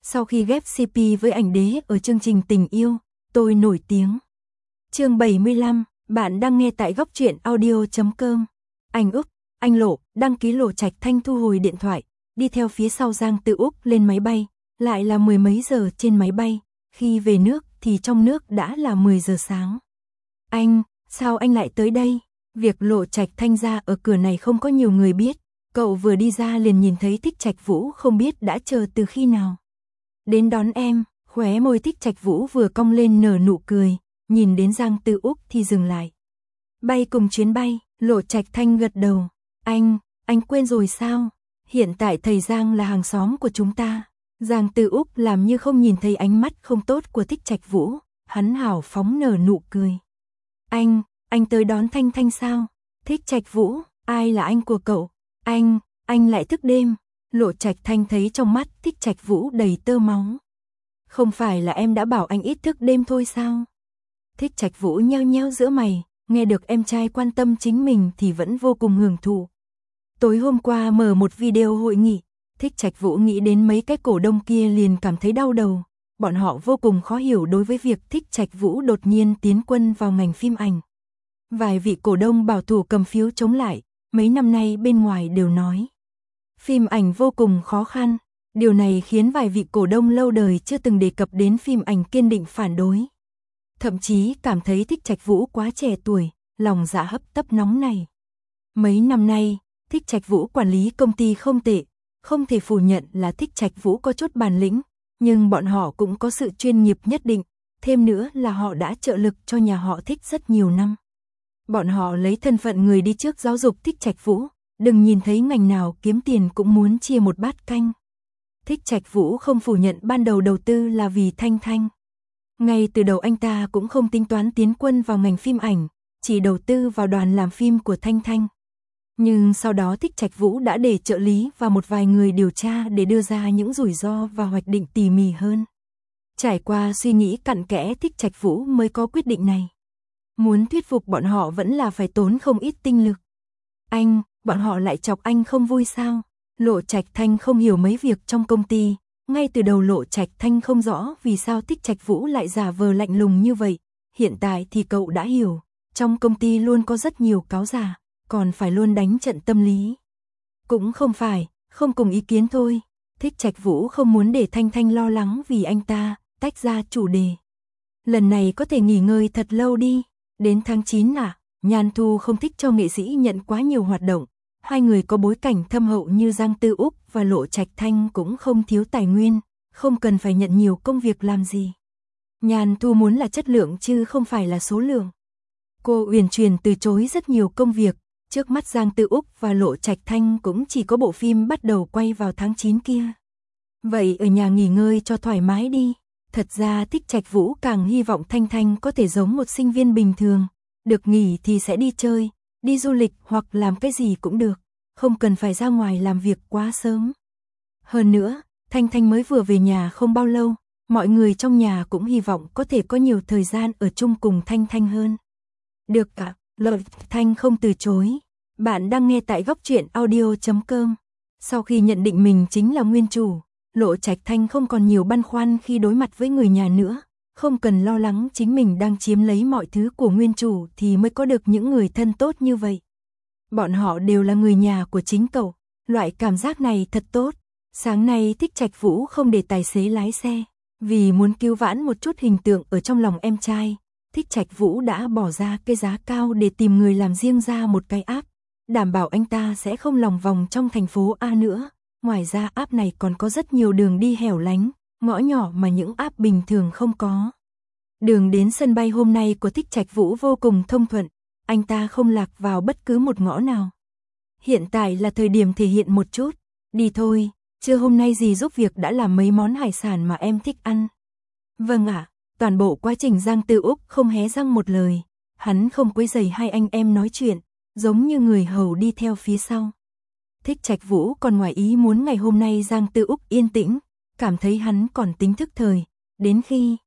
Sau khi ghép CP với ảnh đế ở chương trình Tình yêu, tôi nổi tiếng. Chương 75, bạn đang nghe tại góc truyện audio.com. Anh Úc, anh Lộ, đăng ký Lộ Trạch Thanh thu hồi điện thoại, đi theo phía sau Giang Tư Úc lên máy bay, lại là mười mấy giờ trên máy bay, khi về nước thì trong nước đã là 10 giờ sáng. Anh, sao anh lại tới đây? Việc Lộ Trạch Thanh ra ở cửa này không có nhiều người biết, cậu vừa đi ra liền nhìn thấy Thích Trạch Vũ không biết đã chờ từ khi nào. Đến đón em, khóe môi Thích Trạch Vũ vừa cong lên nở nụ cười, nhìn đến Giang Tư Úc thì dừng lại. Bay cùng chuyến bay, Lộ Trạch Thanh gật đầu. Anh quên rồi sao? Hiện tại thầy Giang là hàng xóm của chúng ta. Giang Tư Úc làm như không nhìn thấy ánh mắt không tốt của Thích Trạch Vũ, hắn hào phóng nở nụ cười. Anh tới đón Thanh Thanh sao? Thích Trạch Vũ, ai là anh của cậu? Anh lại thức đêm. Lộ Trạch Thanh thấy trong mắt Thích Trạch Vũ đầy tơ máu. Không phải là em đã bảo anh ít thức đêm thôi sao? Thích Trạch Vũ nheo nheo giữa mày, nghe được em trai quan tâm chính mình thì vẫn vô cùng hưởng thụ. Tối hôm qua mở một video hội nghị, Thích Trạch Vũ nghĩ đến mấy cái cổ đông kia liền cảm thấy đau đầu. Bọn họ vô cùng khó hiểu đối với việc Thích Trạch Vũ đột nhiên tiến quân vào ngành phim ảnh. Vài vị cổ đông bảo thủ cầm phiếu chống lại, mấy năm nay bên ngoài đều nói phim ảnh vô cùng khó khăn. Điều này khiến vài vị cổ đông lâu đời chưa từng đề cập đến phim ảnh kiên định phản đối. Thậm chí cảm thấy Thích Trạch Vũ quá trẻ tuổi, lòng dạ hấp tấp nóng này. Mấy năm nay, Thích Trạch Vũ quản lý công ty không tệ, không thể phủ nhận là Thích Trạch Vũ có chút bản lĩnh, nhưng bọn họ cũng có sự chuyên nghiệp nhất định, thêm nữa là họ đã trợ lực cho nhà họ Thích rất nhiều năm. Bọn họ lấy thân phận người đi trước giáo dục Thích Trạch Vũ, đừng nhìn thấy ngành nào kiếm tiền cũng muốn chia một bát canh. Thích Trạch Vũ không phủ nhận ban đầu đầu tư là vì Thanh Thanh. Ngay từ đầu anh ta cũng không tính toán tiến quân vào ngành phim ảnh, chỉ đầu tư vào đoàn làm phim của Thanh Thanh. Nhưng sau đó Thích Trạch Vũ đã để trợ lý và một vài người điều tra để đưa ra những rủi ro và hoạch định tỉ mỉ hơn. Trải qua suy nghĩ cặn kẽ Thích Trạch Vũ mới có quyết định này. Muốn thuyết phục bọn họ vẫn là phải tốn không ít tinh lực. Bọn họ lại chọc anh không vui sao? Lộ Trạch Thanh không hiểu mấy việc trong công ty, ngay từ đầu Lộ Trạch Thanh không rõ vì sao Thích Trạch Vũ lại giả vờ lạnh lùng như vậy, hiện tại thì cậu đã hiểu, trong công ty luôn có rất nhiều cáo giả, còn phải luôn đánh trận tâm lý. Cũng không phải, không cùng ý kiến thôi, Thích Trạch Vũ không muốn để Thanh Thanh lo lắng vì anh ta, tách ra chủ đề. Lần này có thể nghỉ ngơi thật lâu đi, đến tháng 9 à, Nhan Thu không thích cho nghệ sĩ nhận quá nhiều hoạt động. Hai người có bối cảnh thâm hậu như Giang Tư Úc và Lộ Trạch Thanh cũng không thiếu tài nguyên, không cần phải nhận nhiều công việc làm gì. Nhan Thu muốn là chất lượng chứ không phải là số lượng. Cô uyển chuyển từ chối rất nhiều công việc, trước mắt Giang Tư Úc và Lộ Trạch Thanh cũng chỉ có bộ phim bắt đầu quay vào tháng 9 kia. Vậy ở nhà nghỉ ngơi cho thoải mái đi. Thật ra Thích Trạch Vũ càng hy vọng Thanh Thanh có thể giống một sinh viên bình thường, được nghỉ thì sẽ đi chơi, đi du lịch hoặc làm cái gì cũng được, không cần phải ra ngoài làm việc quá sớm. Hơn nữa, Thanh Thanh mới vừa về nhà không bao lâu, mọi người trong nhà cũng hy vọng có thể có nhiều thời gian ở chung cùng Thanh Thanh hơn. Được ạ, Lộ Thanh không từ chối. Bạn đang nghe tại góc truyện audio.com. Sau khi nhận định mình chính là nguyên chủ, Lộ Trạch Thanh không còn nhiều băn khoăn khi đối mặt với người nhà nữa. Không cần lo lắng chính mình đang chiếm lấy mọi thứ của nguyên chủ thì mới có được những người thân tốt như vậy. Bọn họ đều là người nhà của chính cậu, loại cảm giác này thật tốt. Sáng nay Thích Trạch Vũ không để tài xế lái xe, vì muốn cứu vãn một chút hình tượng ở trong lòng em trai. Thích Trạch Vũ đã bỏ ra cái giá cao để tìm người làm riêng ra một cái app, đảm bảo anh ta sẽ không lòng vòng trong thành phố A nữa. Ngoài ra app này còn có rất nhiều đường đi hẻo lánh, ngõ nhỏ mà những app bình thường không có. Đường đến sân bay hôm nay của Thích Trạch Vũ vô cùng thông thuận, anh ta không lạc vào bất cứ một ngõ nào. Hiện tại là thời điểm thể hiện một chút, đi thôi, trưa hôm nay dì giúp việc đã làm mấy món hải sản mà em thích ăn. Vâng ạ, toàn bộ quá trình Giang Tư Úc không hé răng một lời, hắn không quấy rầy hai anh em nói chuyện, giống như người hầu đi theo phía sau. Thích Trạch Vũ còn ngoài ý muốn ngày hôm nay Giang Tư Úc yên tĩnh, cảm thấy hắn còn tính thức thời, đến khi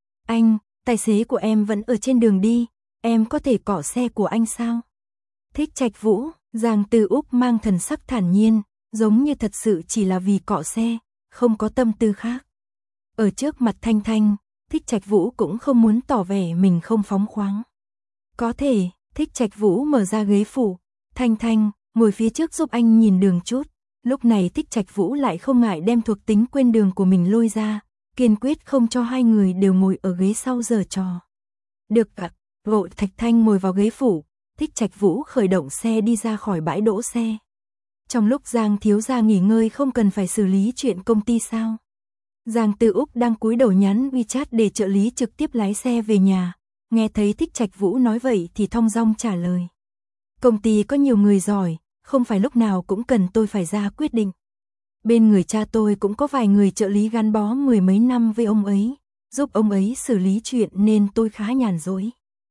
tài xế của em vẫn ở trên đường đi, em có thể cọ xe của anh sao? Thích Trạch Vũ, Giang Tư Úc mang thần sắc thản nhiên, giống như thật sự chỉ là vì cọ xe, không có tâm tư khác. Ở trước mặt Thanh Thanh, Thích Trạch Vũ cũng không muốn tỏ vẻ mình không phóng khoáng. Có thể, Thích Trạch Vũ mở ra ghế phụ, Thanh Thanh, ngồi phía trước giúp anh nhìn đường chút. Lúc này Thích Trạch Vũ lại không ngại đem thuộc tính quên đường của mình lôi ra, kiên quyết không cho hai người đều ngồi ở ghế sau giở trò. Được ạ, Lộ Thạch Thanh ngồi vào ghế phụ, Thích Trạch Vũ khởi động xe đi ra khỏi bãi đỗ xe. Trong lúc Giang thiếu gia nghỉ ngơi không cần phải xử lý chuyện công ty sao? Giang Tư Úc đang cúi đầu nhắn WeChat để trợ lý trực tiếp lái xe về nhà, nghe thấy Thích Trạch Vũ nói vậy thì thong dong trả lời. Công ty có nhiều người giỏi, không phải lúc nào cũng cần tôi phải ra quyết định. Bên người cha tôi cũng có vài người trợ lý gắn bó mười mấy năm với ông ấy, giúp ông ấy xử lý chuyện nên tôi khá nhàn rỗi.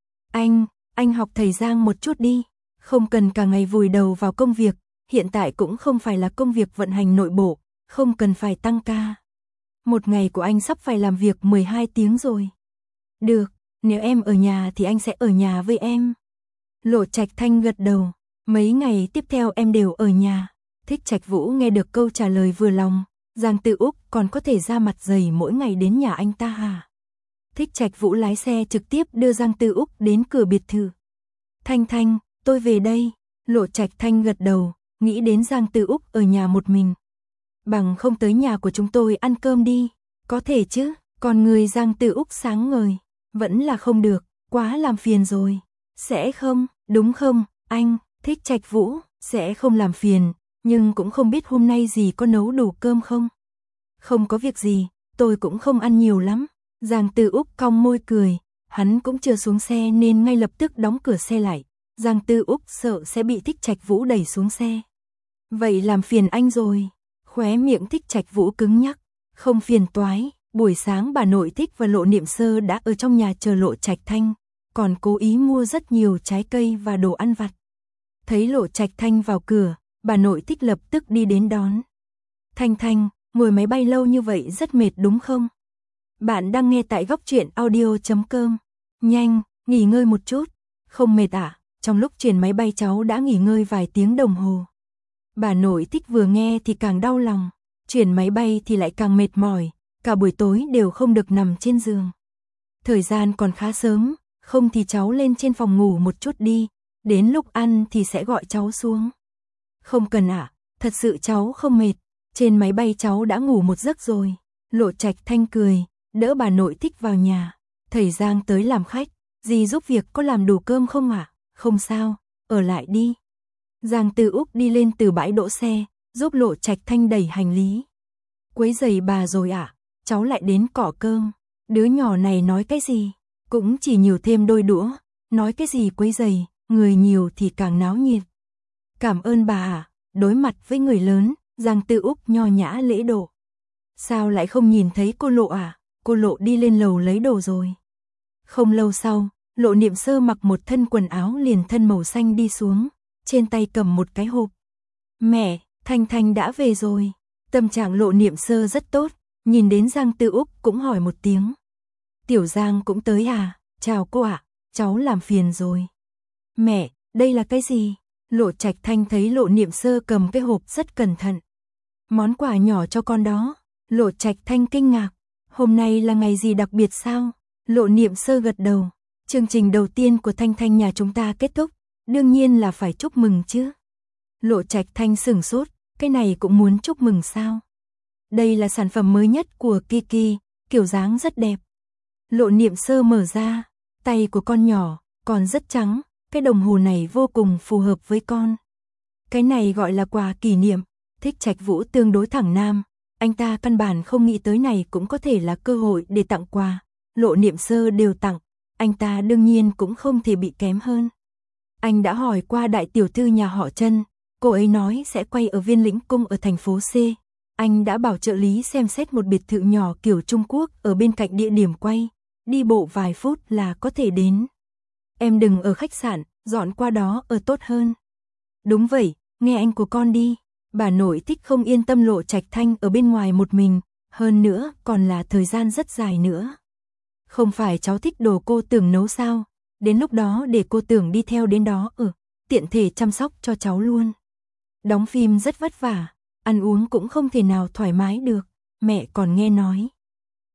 Anh học thầy Giang một chút đi, không cần cả ngày vùi đầu vào công việc, hiện tại cũng không phải là công việc vận hành nội bộ, không cần phải tăng ca. Một ngày của anh sắp phải làm việc 12 tiếng rồi. Được, nếu em ở nhà thì anh sẽ ở nhà với em. Lộ Trạch Thanh gật đầu, mấy ngày tiếp theo em đều ở nhà. Thích Trạch Vũ nghe được câu trả lời vừa lòng, Giang Tư Úc còn có thể ra mặt dày mỗi ngày đến nhà anh ta hả? Thích Trạch Vũ lái xe trực tiếp đưa Giang Tư Úc đến cửa biệt thự. Thanh Thanh, tôi về đây. Lộ Trạch Thanh gật đầu, nghĩ đến Giang Tư Úc ở nhà một mình. Bằng không tới nhà của chúng tôi ăn cơm đi. Có thể chứ, còn người Giang Tư Úc sáng ngời. Vẫn là không được, quá làm phiền rồi. Sẽ không, đúng không, anh? Thích Trạch Vũ, sẽ không làm phiền, nhưng cũng không biết hôm nay gì có nấu đủ cơm không? Không có việc gì, tôi cũng không ăn nhiều lắm. Giang Tư Úc cong môi cười, hắn cũng chưa xuống xe nên ngay lập tức đóng cửa xe lại. Giang Tư Úc sợ sẽ bị Thích Trạch Vũ đẩy xuống xe. Vậy làm phiền anh rồi. Khóe miệng Thích Trạch Vũ cứng nhắc, không phiền toái. Buổi sáng bà nội Thích và Lộ Niệm Sơ đã ở trong nhà chờ Lộ Trạch Thanh, còn cố ý mua rất nhiều trái cây và đồ ăn vặt. Thấy Lộ Trạch Thanh vào cửa, bà nội Thích lập tức đi đến đón. Thanh Thanh, ngồi máy bay lâu như vậy rất mệt đúng không? Bạn đang nghe tại góc truyện audio.com. Nhanh, nghỉ ngơi một chút. Không mệt à? Trong lúc chuyển máy bay cháu đã nghỉ ngơi vài tiếng đồng hồ. Bà nội Thích vừa nghe thì càng đau lòng. Chuyển máy bay thì lại càng mệt mỏi. Cả buổi tối đều không được nằm trên giường. Thời gian còn khá sớm, không thì cháu lên trên phòng ngủ một chút đi. Đến lúc ăn thì sẽ gọi cháu xuống. Không cần ạ, thật sự cháu không mệt. Trên máy bay cháu đã ngủ một giấc rồi. Lộ Trạch Thanh cười, đỡ bà nội Thích vào nhà. Thầy Giang tới làm khách, dì giúp việc có làm đủ cơm không ạ? Không sao, ở lại đi. Giang Tư Úc đi lên từ bãi đỗ xe, giúp Lộ Trạch Thanh đẩy hành lý. Quấy giày bà rồi ạ, cháu lại đến cỏ cơm. Đứa nhỏ này nói cái gì? Cũng chỉ nhiều thêm đôi đũa, nói cái gì quấy giày, người nhiều thì càng náo nhiệt. Cảm ơn bà ạ, đối mặt với người lớn, Giang Tư Úc nho nhã lễ độ. Sao lại không nhìn thấy cô Lộ à? Cô Lộ đi lên lầu lấy đồ rồi. Không lâu sau, Lộ Niệm Sơ mặc một thân quần áo liền thân màu xanh đi xuống, trên tay cầm một cái hộp. Mẹ, Thanh Thanh đã về rồi. Tâm trạng Lộ Niệm Sơ rất tốt, nhìn đến Giang Tư Úc cũng hỏi một tiếng. Tiểu Giang cũng tới à? Chào cô ạ, cháu làm phiền rồi. Mẹ, đây là cái gì? Lộ Trạch Thanh thấy Lộ Niệm Sơ cầm cái hộp rất cẩn thận. Món quà nhỏ cho con đó. Lộ Trạch Thanh kinh ngạc. Hôm nay là ngày gì đặc biệt sao? Lộ Niệm Sơ gật đầu. Chương trình đầu tiên của Thanh Thanh nhà chúng ta kết thúc, đương nhiên là phải chúc mừng chứ. Lộ Trạch Thanh sửng sốt, cái này cũng muốn chúc mừng sao? Đây là sản phẩm mới nhất của Kiki, kiểu dáng rất đẹp. Lộ Niệm Sơ mở ra, tay của con nhỏ, còn rất trắng, cái đồng hồ này vô cùng phù hợp với con. Cái này gọi là quà kỷ niệm. Thích Trạch Vũ tương đối thẳng nam, anh ta căn bản không nghĩ tới này cũng có thể là cơ hội để tặng quà. Lộ Niệm Sơ đều tặng, anh ta đương nhiên cũng không thể bị kém hơn. Anh đã hỏi qua đại tiểu thư nhà họ Trân, cô ấy nói sẽ quay ở Viên Lĩnh Cung ở thành phố C. Anh đã bảo trợ lý xem xét một biệt thự nhỏ kiểu Trung Quốc ở bên cạnh địa điểm quay, đi bộ vài phút là có thể đến. Em đừng ở khách sạn, dọn qua đó ở tốt hơn. Đúng vậy, nghe anh của con đi. Bà nội Thích không yên tâm Lộ Trạch Thanh ở bên ngoài một mình, hơn nữa còn là thời gian rất dài nữa. Không phải cháu thích đồ cô Tưởng nấu sao? Đến lúc đó để cô Tưởng đi theo đến đó tiện thể chăm sóc cho cháu luôn. Đóng phim rất vất vả, ăn uống cũng không thể nào thoải mái được, mẹ còn nghe nói.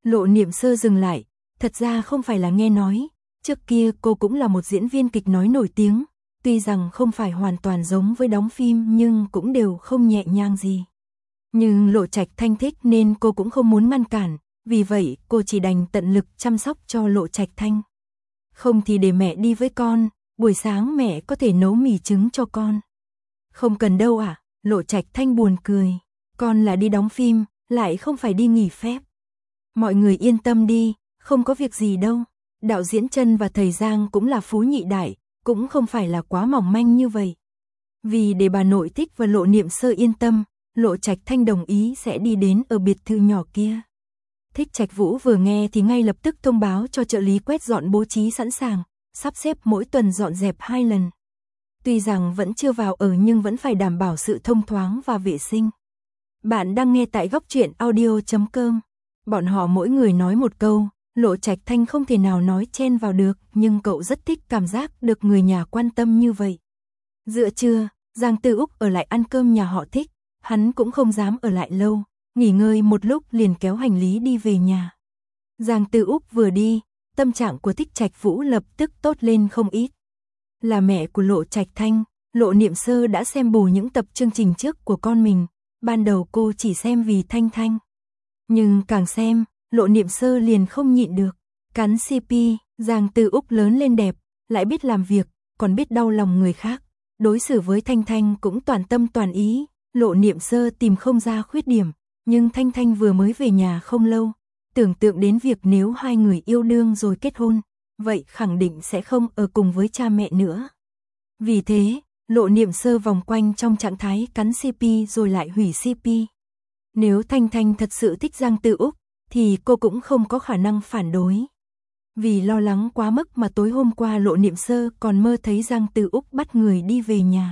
Lộ Niệm Sơ dừng lại, thật ra không phải là nghe nói, trước kia cô cũng là một diễn viên kịch nói nổi tiếng, tuy rằng không phải hoàn toàn giống với đóng phim nhưng cũng đều không nhẹ nhàng gì. Nhưng Lộ Trạch Thanh thích nên cô cũng không muốn ngăn cản, vì vậy cô chỉ đành tận lực chăm sóc cho Lộ Trạch Thanh. Không thì để mẹ đi với con, buổi sáng mẹ có thể nấu mì trứng cho con. Không cần đâu ạ, Lộ Trạch Thanh buồn cười, con là đi đóng phim, lại không phải đi nghỉ phép. Mọi người yên tâm đi, không có việc gì đâu. Đạo diễn Trân và thầy Giang cũng là phú nhị đại, cũng không phải là quá mỏng manh như vậy. Vì để bà nội Thích và Lộ Niệm Sơ yên tâm, Lộ Trạch Thanh đồng ý sẽ đi đến ở biệt thự nhỏ kia. Thích Trạch Vũ vừa nghe thì ngay lập tức thông báo cho trợ lý quét dọn bố trí sẵn sàng, sắp xếp mỗi tuần dọn dẹp 2 lần. Tuy rằng vẫn chưa vào ở nhưng vẫn phải đảm bảo sự thông thoáng và vệ sinh. Bạn đang nghe tại góc truyện audio.com. Bọn họ mỗi người nói một câu, Lộ Trạch Thanh không thể nào nói chen vào được, nhưng cậu rất thích cảm giác được người nhà quan tâm như vậy. Giữa trưa, Giang Tư Úc ở lại ăn cơm nhà họ Thích, hắn cũng không dám ở lại lâu, nghỉ ngơi một lúc liền kéo hành lý đi về nhà. Giang Tư Úc vừa đi, tâm trạng của Thích Trạch Vũ lập tức tốt lên không ít. Là mẹ của Lộ Trạch Thanh, Lộ Niệm Sơ đã xem bù những tập chương trình trước của con mình, ban đầu cô chỉ xem vì Thanh Thanh. Nhưng càng xem, Lộ Niệm Sơ liền không nhịn được, cắn CP, Giang Tư Úc lớn lên đẹp, lại biết làm việc, còn biết đau lòng người khác, đối xử với Thanh Thanh cũng toàn tâm toàn ý, Lộ Niệm Sơ tìm không ra khuyết điểm, nhưng Thanh Thanh vừa mới về nhà không lâu, tưởng tượng đến việc nếu hai người yêu đương rồi kết hôn, vậy khẳng định sẽ không ở cùng với cha mẹ nữa. Vì thế, Lộ Niệm Sơ vòng quanh trong trạng thái cắn CP rồi lại hủy CP. Nếu Thanh Thanh thật sự thích Giang Tư Úc, thì cô cũng không có khả năng phản đối. Vì lo lắng quá mức mà tối hôm qua Lộ Niệm Sơ còn mơ thấy Giang Tư Úc bắt người đi về nhà.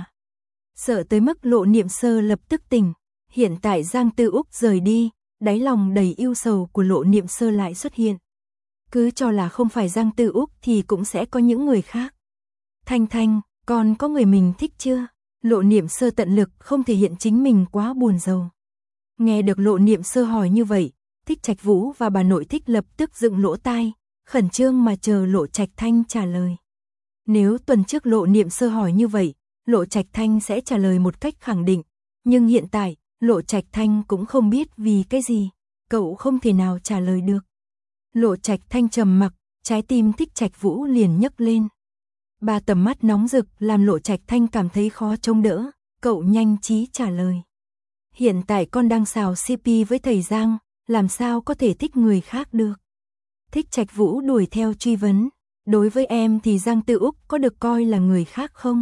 Sợ tới mức Lộ Niệm Sơ lập tức tỉnh, hiện tại Giang Tư Úc rời đi, đáy lòng đầy ưu sầu của Lộ Niệm Sơ lại xuất hiện. Cứ cho là không phải Giang Tư Úc thì cũng sẽ có những người khác. Thanh Thanh, con có người mình thích chưa? Lộ Niệm Sơ tận lực không thể hiện chính mình quá buồn rầu. Nghe được Lộ Niệm Sơ hỏi như vậy, Thích Trạch Vũ và bà nội Thích lập tức dựng lỗ tai, khẩn trương mà chờ Lộ Trạch Thanh trả lời. Nếu tuần trước Lộ Niệm Sơ hỏi như vậy, Lộ Trạch Thanh sẽ trả lời một cách khẳng định, nhưng hiện tại, Lộ Trạch Thanh cũng không biết vì cái gì, cậu không thể nào trả lời được. Lộ Trạch Thanh trầm mặc, trái tim Thích Trạch Vũ liền nhấc lên. Ba tầm mắt nóng rực làm Lộ Trạch Thanh cảm thấy khó chống đỡ, cậu nhanh trí trả lời. Hiện tại con đang xào CP với thầy Giang, làm sao có thể thích người khác được. Thích Trạch Vũ đuổi theo truy vấn, đối với em thì Giang Tư Úc có được coi là người khác không?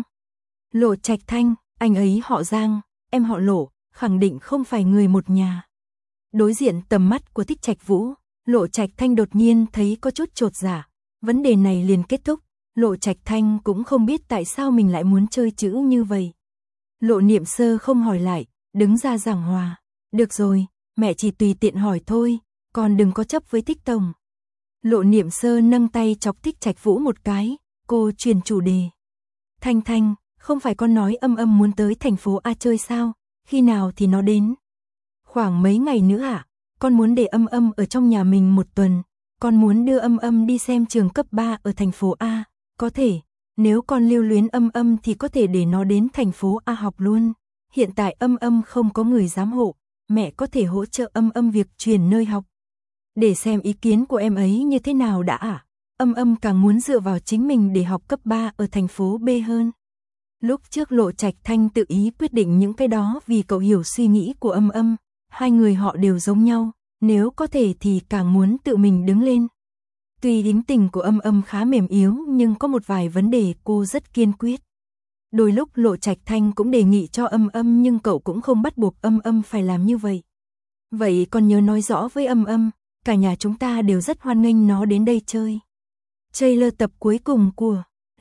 Lộ Trạch Thanh, anh ấy họ Giang, em họ Lộ, khẳng định không phải người một nhà. Đối diện tầm mắt của Thích Trạch Vũ, Lộ Trạch Thanh đột nhiên thấy có chút chột dạ, vấn đề này liền kết thúc, Lộ Trạch Thanh cũng không biết tại sao mình lại muốn chơi chữ như vậy. Lộ Niệm Sơ không hỏi lại, đứng ra giảng hòa, được rồi, mẹ chỉ tùy tiện hỏi thôi, con đừng có chấp với Thích tổng. Lộ Niệm Sơ nâng tay chọc Thích Trạch Vũ một cái, cô chuyển chủ đề. Thanh Thanh, không phải con nói Âm Âm muốn tới thành phố A chơi sao, khi nào thì nó đến? Khoảng mấy ngày nữa à? Con muốn để Âm Âm ở trong nhà mình một tuần, con muốn đưa Âm Âm đi xem trường cấp 3 ở thành phố A, có thể, nếu con lưu luyến Âm Âm thì có thể để nó đến thành phố A học luôn. Hiện tại Âm Âm không có người giám hộ, mẹ có thể hỗ trợ Âm Âm việc chuyển nơi học. Để xem ý kiến của em ấy như thế nào đã à? Âm Âm càng muốn dựa vào chính mình để học cấp 3 ở thành phố B hơn. Lúc trước Lộ Trạch Thanh tự ý quyết định những cái đó vì cậu hiểu suy nghĩ của Âm Âm, hai người họ đều giống nhau, nếu có thể thì càng muốn tự mình đứng lên. Tuy tính tình của Âm Âm khá mềm yếu nhưng có một vài vấn đề cô rất kiên quyết. Đôi lúc Lộ Trạch Thanh cũng đề nghị cho Âm Âm nhưng cậu cũng không bắt buộc Âm Âm phải làm như vậy. Vậy con nhớ nói rõ với Âm Âm, cả nhà chúng ta đều rất hoan nghênh nó đến đây chơi. Trailer tập cuối cùng của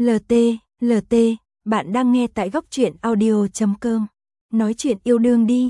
LT, bạn đang nghe tại góc truyện audio.com. Nói chuyện yêu đương đi.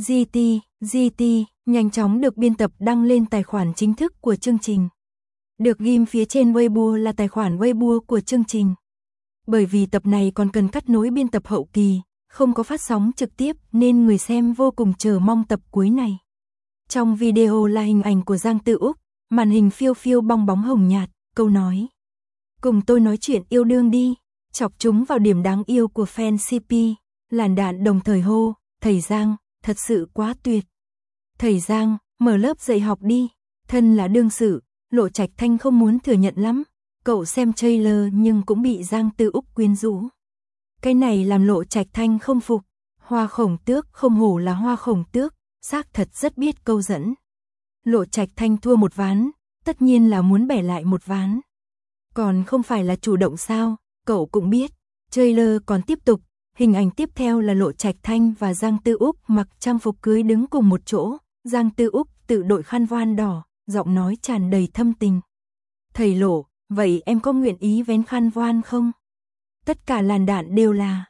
GT, nhanh chóng được biên tập đăng lên tài khoản chính thức của chương trình. Được ghim phía trên Weibo là tài khoản Weibo của chương trình. Bởi vì tập này còn cần cắt nối biên tập hậu kỳ, không có phát sóng trực tiếp nên người xem vô cùng chờ mong tập cuối này. Trong video là hình ảnh của Giang Tư Úc, màn hình phiêu phiêu bong bóng hồng nhạt, câu nói. Cùng tôi nói chuyện yêu đương đi, chọc chúng vào điểm đáng yêu của fan CP. Làn đạn đồng thời hô, thầy Giang, thật sự quá tuyệt. Thầy Giang, mở lớp dạy học đi. Thân là đương sự, Lộ Trạch Thanh không muốn thừa nhận lắm. Cậu xem trailer nhưng cũng bị Giang Tư Úc quyến rũ. Cái này làm Lộ Trạch Thanh không phục. Hoa khổng tước không hổ là hoa khổng tước, xác thật rất biết câu dẫn. Lộ Trạch Thanh thua một ván, tất nhiên là muốn bẻ lại một ván. Còn không phải là chủ động sao, cậu cũng biết. Trailer còn tiếp tục, hình ảnh tiếp theo là Lộ Trạch Thanh và Giang Tư Úc mặc trang phục cưới đứng cùng một chỗ. Giang Tư Úc tự đội khăn voan đỏ, giọng nói tràn đầy thâm tình. Thầy Lộ, vậy em có nguyện ý vén khăn voan không? Tất cả làn đạn đều là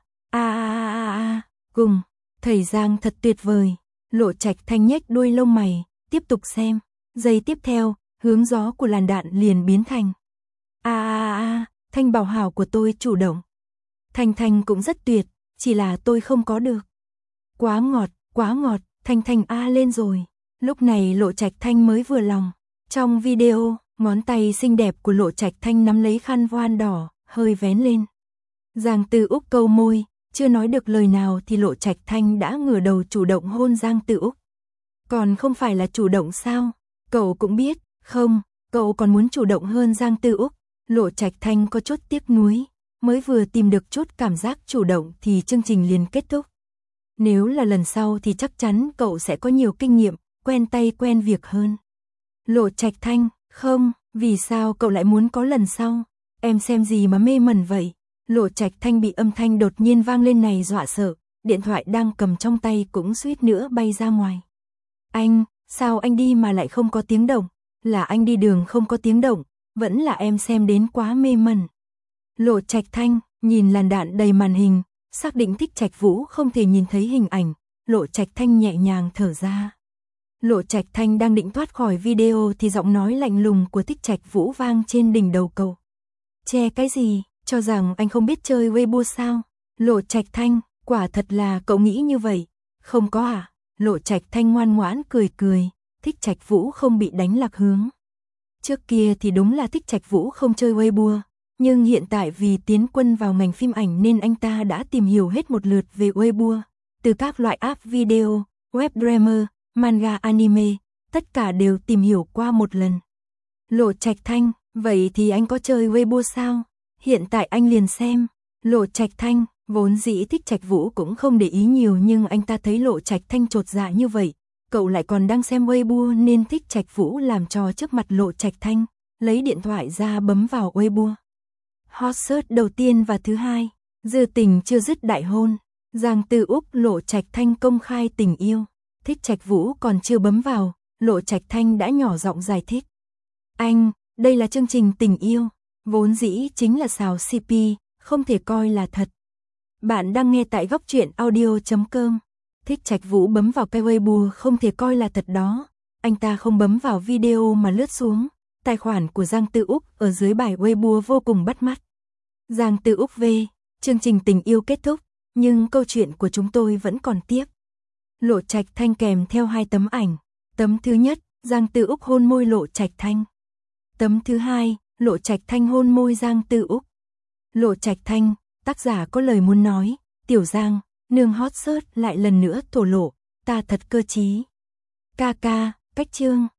cùng. Thầy Giang thật tuyệt vời. Lộ Trạch Thanh nhếch đuôi lông mày, tiếp tục xem. Giây tiếp theo, hướng gió của làn đạn liền biến thành Thanh bảo hảo của tôi chủ động. Thanh Thanh cũng rất tuyệt, chỉ là tôi không có được. Quá ngọt, Thanh Thanh lên rồi. Lúc này Lộ Trạch Thanh mới vừa lòng. Trong video, ngón tay xinh đẹp của Lộ Trạch Thanh nắm lấy khăn voan đỏ, hơi vén lên. Giang Tư Úc câu môi, chưa nói được lời nào thì Lộ Trạch Thanh đã ngửa đầu chủ động hôn Giang Tư Úc. Còn không phải là chủ động sao? Cậu cũng biết, không, cậu còn muốn chủ động hơn Giang Tư Úc. Lộ Trạch Thanh có chút tiếc nuối, mới vừa tìm được chút cảm giác chủ động thì chương trình liền kết thúc. Nếu là lần sau thì chắc chắn cậu sẽ có nhiều kinh nghiệm, quen tay quen việc hơn. Lộ Trạch Thanh, không, vì sao cậu lại muốn có lần sau? Em xem gì mà mê mẩn vậy? Lộ Trạch Thanh bị âm thanh đột nhiên vang lên này dọa sợ, điện thoại đang cầm trong tay cũng suýt nữa bay ra ngoài. Anh, sao anh đi mà lại không có tiếng động? Là anh đi đường không có tiếng động, vẫn là em xem đến quá mê mẩn. Lộ Trạch Thanh nhìn làn đạn đầy màn hình, xác định Thích Trạch Vũ không thể nhìn thấy hình ảnh, Lộ Trạch Thanh nhẹ nhàng thở ra. Lộ Trạch Thanh đang định thoát khỏi video thì giọng nói lạnh lùng của Thích Trạch Vũ vang trên đỉnh đầu cậu. Che cái gì, cho rằng anh không biết chơi Weibo sao? Lộ Trạch Thanh, quả thật là cậu nghĩ như vậy. Không có à? Lộ Trạch Thanh ngoan ngoãn cười cười, Thích Trạch Vũ không bị đánh lạc hướng. Trước kia thì đúng là Thích Trạch Vũ không chơi Weibo, nhưng hiện tại vì tiến quân vào ngành phim ảnh nên anh ta đã tìm hiểu hết một lượt về Weibo, từ các loại app video, web drama, manga anime, tất cả đều tìm hiểu qua một lần. Lộ Trạch Thanh, vậy thì anh có chơi Weibo sao? Hiện tại anh liền xem. Lộ Trạch Thanh, vốn dĩ Thích Trạch Vũ cũng không để ý nhiều nhưng anh ta thấy Lộ Trạch Thanh chột dạ như vậy, cậu lại còn đang xem Weibo nên Thích Trạch Vũ làm trò trước mặt Lộ Trạch Thanh, lấy điện thoại ra bấm vào Weibo. Hot search đầu tiên và thứ hai, dư tình chưa dứt đại hôn, Giang Tư Úc Lộ Trạch Thanh công khai tình yêu. Thích Trạch Vũ còn chưa bấm vào, Lộ Trạch Thanh đã nhỏ giọng giải thích. Anh, đây là chương trình tình yêu, vốn dĩ chính là xào CP, không thể coi là thật. Bạn đang nghe tại góc truyện audio.com. Thích Trạch Vũ bấm vào cái Weibo không thể coi là thật đó. Anh ta không bấm vào video mà lướt xuống. Tài khoản của Giang Tư Úc ở dưới bài Weibo vô cùng bắt mắt. Giang Tư Úc V, chương trình tình yêu kết thúc, nhưng câu chuyện của chúng tôi vẫn còn tiếp. Lộ Trạch Thanh kèm theo 2 tấm ảnh. Tấm thứ nhất, Giang Tư Úc hôn môi Lộ Trạch Thanh. Tấm thứ hai, Lộ Trạch Thanh hôn môi Giang Tư Úc. Lộ Trạch Thanh, tác giả có lời muốn nói, Tiểu Giang, nương hot search lại lần nữa thổ lộ, ta thật cơ trí. Ca, cách chương.